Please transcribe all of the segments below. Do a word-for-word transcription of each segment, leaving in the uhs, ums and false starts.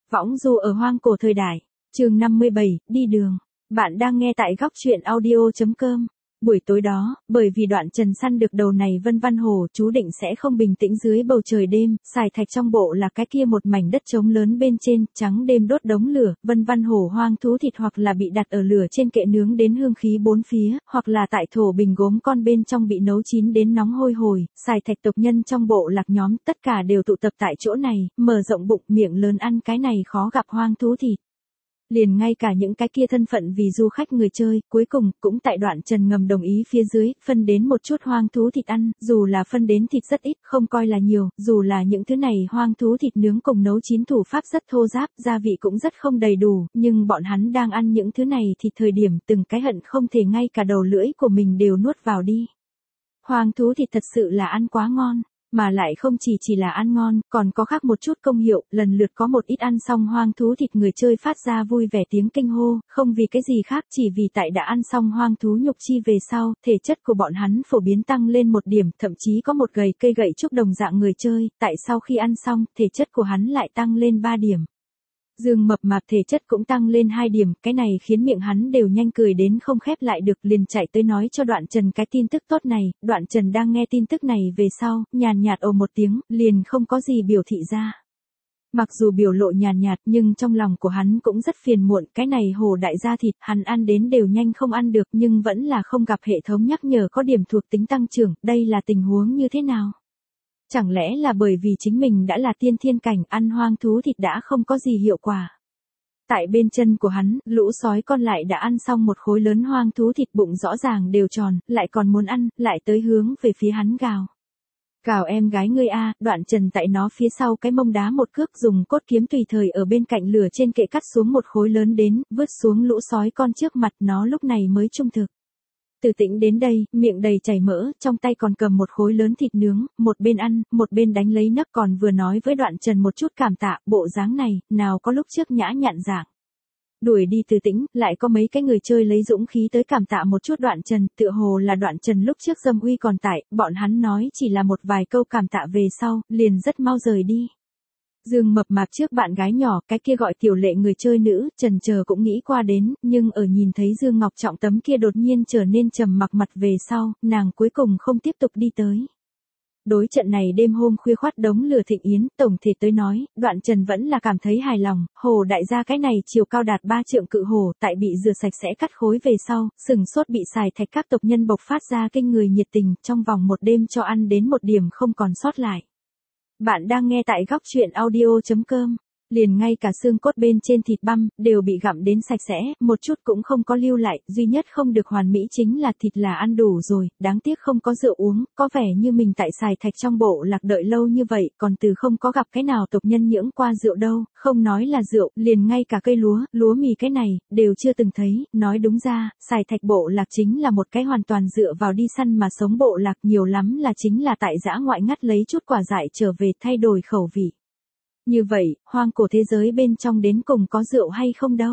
Võng du ở hoang cổ thời đại. Chương năm mươi bảy, đi đường. Bạn đang nghe tại góc truyện audio chấm com. Buổi tối đó, bởi vì Đoạn Trần săn được đầu này Vân Văn Hổ, chú định sẽ không bình tĩnh dưới bầu trời đêm, xài thạch trong bộ là cái kia một mảnh đất trống lớn bên trên, trắng đêm đốt đống lửa, Vân Văn Hổ hoang thú thịt hoặc là bị đặt ở lửa trên kệ nướng đến hương khí bốn phía, hoặc là tại thổ bình gốm con bên trong bị nấu chín đến nóng hôi hổi, xài thạch tộc nhân trong bộ lạc nhóm, tất cả đều tụ tập tại chỗ này, mở rộng bụng miệng lớn ăn cái này khó gặp hoang thú thịt. Liền ngay cả những cái kia thân phận vì du khách người chơi, cuối cùng, cũng tại Đoạn Trần ngầm đồng ý phía dưới, phân đến một chút hoang thú thịt ăn, dù là phân đến thịt rất ít, không coi là nhiều, dù là những thứ này hoang thú thịt nướng cùng nấu chín thủ pháp rất thô ráp, gia vị cũng rất không đầy đủ, nhưng bọn hắn đang ăn những thứ này thì thời điểm từng cái hận không thể ngay cả đầu lưỡi của mình đều nuốt vào đi. Hoang thú thịt thật sự là ăn quá ngon. Mà lại không chỉ chỉ là ăn ngon, còn có khác một chút công hiệu, lần lượt có một ít ăn xong hoang thú thịt người chơi phát ra vui vẻ tiếng kinh hô, không vì cái gì khác chỉ vì tại đã ăn xong hoang thú nhục chi về sau, thể chất của bọn hắn phổ biến tăng lên một điểm, thậm chí có một gầy cây gậy trúc đồng dạng người chơi, tại sau khi ăn xong, thể chất của hắn lại tăng lên ba điểm. Dương Mập Mạp thể chất cũng tăng lên hai điểm, cái này khiến miệng hắn đều nhanh cười đến không khép lại được, liền chạy tới nói cho Đoạn Trần cái tin tức tốt này. Đoạn Trần đang nghe tin tức này về sau, nhàn nhạt ồ một tiếng, liền không có gì biểu thị ra. Mặc dù biểu lộ nhàn nhạt nhưng trong lòng của hắn cũng rất phiền muộn, cái này Hổ đại gia thịt hắn ăn đến đều nhanh không ăn được nhưng vẫn là không gặp hệ thống nhắc nhở có điểm thuộc tính tăng trưởng, đây là tình huống như thế nào? Chẳng lẽ là bởi vì chính mình đã là tiên thiên cảnh, ăn hoang thú thịt đã không có gì hiệu quả. Tại bên chân của hắn, lũ sói con lại đã ăn xong một khối lớn hoang thú thịt, bụng rõ ràng đều tròn, lại còn muốn ăn, lại tới hướng về phía hắn gào. Gào em gái ngươi a, Đoạn Trần tại nó phía sau cái mông đá một cước, dùng cốt kiếm tùy thời ở bên cạnh lửa trên kệ cắt xuống một khối lớn đến, vứt xuống lũ sói con trước mặt, nó lúc này mới trung thực. Từ tĩnh đến đây, miệng đầy chảy mỡ, trong tay còn cầm một khối lớn thịt nướng, một bên ăn, một bên đánh lấy nấc, còn vừa nói với Đoạn Trần một chút cảm tạ, bộ dáng này, nào có lúc trước nhã nhặn dạng. Đuổi đi Từ tĩnh, lại có mấy cái người chơi lấy dũng khí tới cảm tạ một chút Đoạn Trần, tựa hồ là Đoạn Trần lúc trước dâm uy còn tại, bọn hắn nói chỉ là một vài câu cảm tạ về sau, liền rất mau rời đi. Dương Mập Mạp trước bạn gái nhỏ, cái kia gọi Tiểu Lệ người chơi nữ, trần chờ cũng nghĩ qua đến, nhưng ở nhìn thấy Dương Ngọc Trọng tấm kia đột nhiên trở nên trầm mặc mặt về sau, nàng cuối cùng không tiếp tục đi tới. Đối trận này đêm hôm khuya khoắt đống lửa thịnh yến, tổng thể tới nói, Đoạn Trần vẫn là cảm thấy hài lòng, Hổ đại gia cái này chiều cao đạt ba trượng cự hổ, tại bị rửa sạch sẽ cắt khối về sau, sừng sốt bị xài thạch các tộc nhân bộc phát ra kinh người nhiệt tình, trong vòng một đêm cho ăn đến một điểm không còn sót lại. Bạn đang nghe tại góc truyện audio chấm com. Liền ngay cả xương cốt bên trên thịt băm, đều bị gặm đến sạch sẽ, một chút cũng không có lưu lại, duy nhất không được hoàn mỹ chính là thịt là ăn đủ rồi, đáng tiếc không có rượu uống, có vẻ như mình tại xài thạch trong bộ lạc đợi lâu như vậy, còn từ không có gặp cái nào tộc nhân nhưỡng qua rượu đâu, không nói là rượu, liền ngay cả cây lúa, lúa mì cái này, đều chưa từng thấy, nói đúng ra, xài thạch bộ lạc chính là một cái hoàn toàn dựa vào đi săn mà sống bộ lạc, nhiều lắm là chính là tại dã ngoại ngắt lấy chút quả dại trở về thay đổi khẩu vị. Như vậy, hoang cổ thế giới bên trong đến cùng có rượu hay không đâu?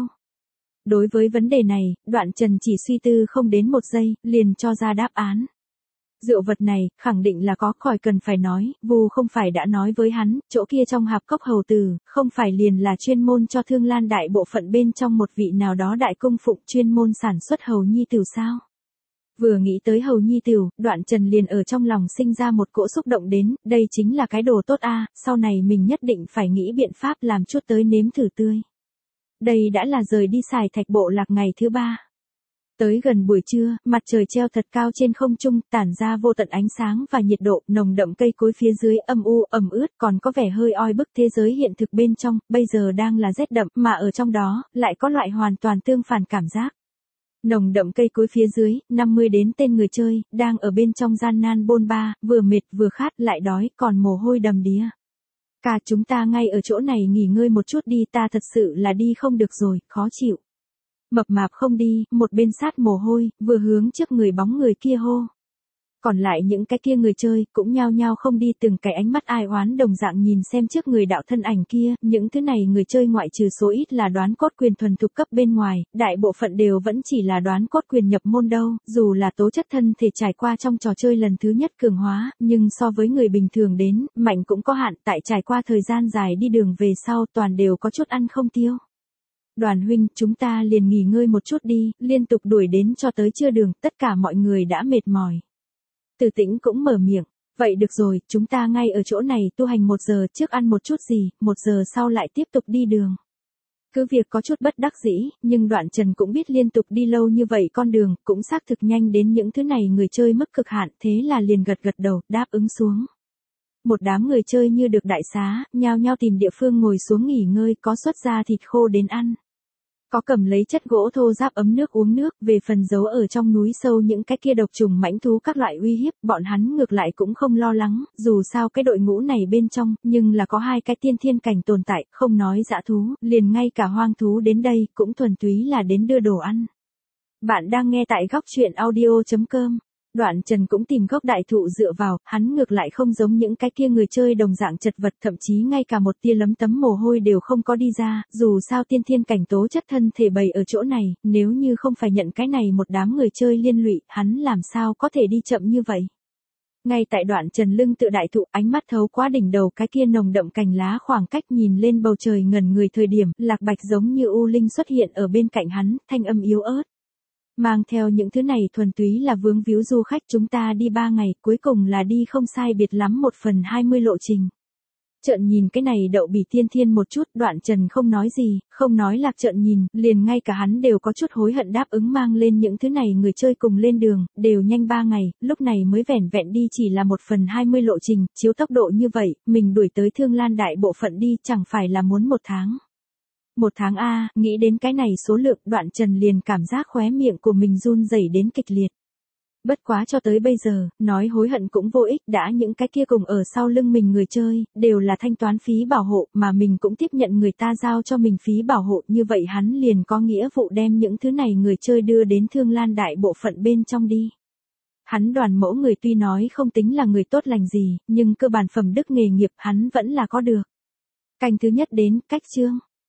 Đối với vấn đề này, Đoạn Trần chỉ suy tư không đến một giây, liền cho ra đáp án. Rượu vật này, khẳng định là có, khỏi cần phải nói, Vu không phải đã nói với hắn, chỗ kia trong hạp cốc hầu tử, không phải liền là chuyên môn cho Thương Lan đại bộ phận bên trong một vị nào đó đại cung phụng chuyên môn sản xuất hầu nhi tử sao? Vừa nghĩ tới hầu nhi tiểu, Đoạn Trần liền ở trong lòng sinh ra một cỗ xúc động đến, đây chính là cái đồ tốt a, sau này mình nhất định phải nghĩ biện pháp làm chút tới nếm thử tươi. Đây đã là rời đi xài thạch bộ lạc ngày thứ ba. Tới gần buổi trưa, mặt trời treo thật cao trên không trung, tản ra vô tận ánh sáng và nhiệt độ, nồng đậm cây cối phía dưới âm u, ẩm ướt, còn có vẻ hơi oi bức thế giới hiện thực bên trong, bây giờ đang là rét đậm, mà ở trong đó, lại có loại hoàn toàn tương phản cảm giác. Nồng đậm cây cối phía dưới, năm mươi đến tên người chơi, đang ở bên trong gian nan bôn ba, vừa mệt vừa khát, lại đói, còn mồ hôi đầm đìa. Cả chúng ta ngay ở chỗ này nghỉ ngơi một chút đi, ta thật sự là đi không được rồi, khó chịu. Mập Mạp không đi, một bên sát mồ hôi, vừa hướng trước người bóng người kia hô. Còn lại những cái kia người chơi, cũng nhao nhao không đi, từng cái ánh mắt ai oán đồng dạng nhìn xem trước người đạo thân ảnh kia, những thứ này người chơi ngoại trừ số ít là đoán cốt quyền thuần thục cấp bên ngoài, đại bộ phận đều vẫn chỉ là đoán cốt quyền nhập môn đâu, dù là tố chất thân thể trải qua trong trò chơi lần thứ nhất cường hóa, nhưng so với người bình thường đến, mạnh cũng có hạn, tại trải qua thời gian dài đi đường về sau toàn đều có chút ăn không tiêu. Đoàn huynh, chúng ta liền nghỉ ngơi một chút đi, liên tục đuổi đến cho tới trưa đường, tất cả mọi người đã mệt mỏi. Từ Tĩnh cũng mở miệng, vậy được rồi, chúng ta ngay ở chỗ này tu hành một giờ trước ăn một chút gì, một giờ sau lại tiếp tục đi đường. Cứ việc có chút bất đắc dĩ, nhưng Đoạn Trần cũng biết liên tục đi lâu như vậy con đường, cũng xác thực nhanh đến những thứ này người chơi mức cực hạn, thế là liền gật gật đầu, đáp ứng xuống. Một đám người chơi như được đại xá, nhao nhao tìm địa phương ngồi xuống nghỉ ngơi, có xuất ra thịt khô đến ăn. Có cầm lấy chất gỗ thô ráp ấm nước uống nước, về phần giấu ở trong núi sâu những cái kia độc trùng mãnh thú các loại uy hiếp, bọn hắn ngược lại cũng không lo lắng, dù sao cái đội ngũ này bên trong, nhưng là có hai cái tiên thiên cảnh tồn tại, không nói dã thú, liền ngay cả hoang thú đến đây, cũng thuần túy là đến đưa đồ ăn. Bạn đang nghe tại góc truyện audio chấm com. Đoạn Trần cũng tìm gốc đại thụ dựa vào, hắn ngược lại không giống những cái kia người chơi đồng dạng chật vật, thậm chí ngay cả một tia lấm tấm mồ hôi đều không có đi ra, dù sao tiên thiên cảnh tố chất thân thể bày ở chỗ này, nếu như không phải nhận cái này một đám người chơi liên lụy, hắn làm sao có thể đi chậm như vậy. Ngay tại Đoạn Trần lưng tự đại thụ, ánh mắt thấu qua đỉnh đầu cái kia nồng đậm cành lá, khoảng cách nhìn lên bầu trời ngẩn người thời điểm, Lạc Bạch giống như u linh xuất hiện ở bên cạnh hắn, thanh âm yếu ớt. Mang theo những thứ này thuần túy là vướng víu du khách, chúng ta đi ba ngày, cuối cùng là đi không sai biệt lắm một phần hai mươi lộ trình. Trợn nhìn cái này Đậu Bỉ tiên thiên một chút, Đoạn Trần không nói gì, không nói Lạc trợn nhìn, liền ngay cả hắn đều có chút hối hận đáp ứng mang lên những thứ này người chơi cùng lên đường, đều nhanh ba ngày, lúc này mới vẻn vẹn đi chỉ là một phần hai mươi lộ trình, chiếu tốc độ như vậy, mình đuổi tới Thương Lan đại bộ phận đi chẳng phải là muốn một tháng. Một tháng A, nghĩ đến cái này số lượng, Đoạn Trần liền cảm giác khóe miệng của mình run rẩy đến kịch liệt. Bất quá cho tới bây giờ, nói hối hận cũng vô ích, đã những cái kia cùng ở sau lưng mình người chơi, đều là thanh toán phí bảo hộ, mà mình cũng tiếp nhận người ta giao cho mình phí bảo hộ, như vậy hắn liền có nghĩa vụ đem những thứ này người chơi đưa đến Thương Lan đại bộ phận bên trong đi. Hắn Đoàn Mẫu người tuy nói không tính là người tốt lành gì, nhưng cơ bản phẩm đức nghề nghiệp hắn vẫn là có được. Canh thứ nhất đến, cách chương.